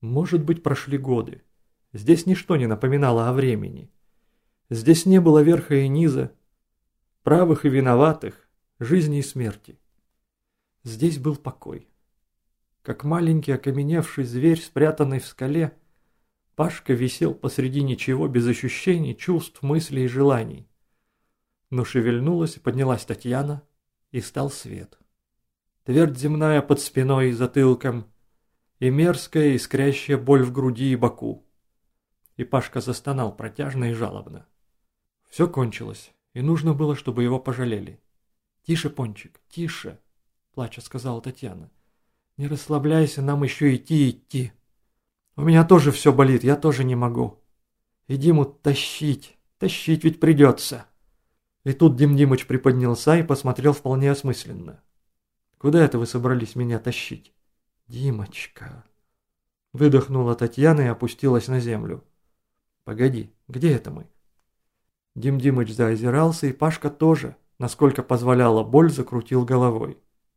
Может быть, прошли годы. Здесь ничто не напоминало о времени. Здесь не было верха и низа, правых и виноватых, жизни и смерти. Здесь был покой. Как маленький окаменевший зверь, спрятанный в скале, Пашка висел посреди ничего, без ощущений, чувств, мыслей и желаний. Но шевельнулась и поднялась Татьяна, и стал свет. Твердь земная под спиной и затылком, и мерзкая искрящая боль в груди и боку. И Пашка застонал протяжно и жалобно. Все кончилось, и нужно было, чтобы его пожалели. «Тише, Пончик, тише!» – плача сказала Татьяна. «Не расслабляйся, нам еще идти. У меня тоже все болит, я тоже не могу. И Диму тащить ведь придется». И тут Дим Димыч приподнялся и посмотрел вполне осмысленно. «Куда это вы собрались меня тащить?» «Димочка!» Выдохнула Татьяна и опустилась на землю. «Погоди, где это мы?» Дим Димыч заозирался, и Пашка тоже, насколько позволяла боль, закрутил головой.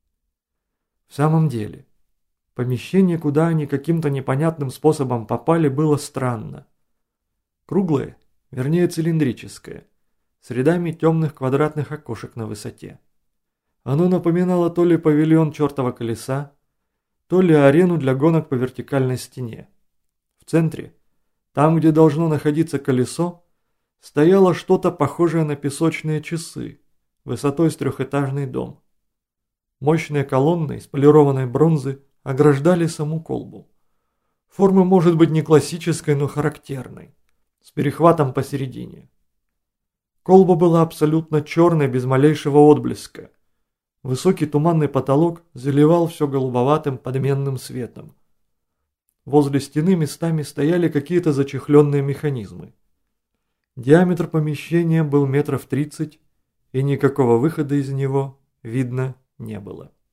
В самом деле, помещение, куда они каким-то непонятным способом попали, было странно. Круглое, вернее цилиндрическое, с рядами темных квадратных окошек на высоте. Оно напоминало то ли павильон чертова колеса, то ли арену для гонок по вертикальной стене. В центре, там, где должно находиться колесо, стояло что-то похожее на песочные часы, высотой с трехэтажный дом. Мощные колонны из полированной бронзы ограждали саму колбу. Форма может быть не классической, но характерной, с перехватом посередине. Колба была абсолютно черной, без малейшего отблеска. Высокий туманный потолок заливал все голубоватым подменным светом. Возле стены местами стояли какие-то зачехленные механизмы. Диаметр помещения был 30 метров, и никакого выхода из него видно не было.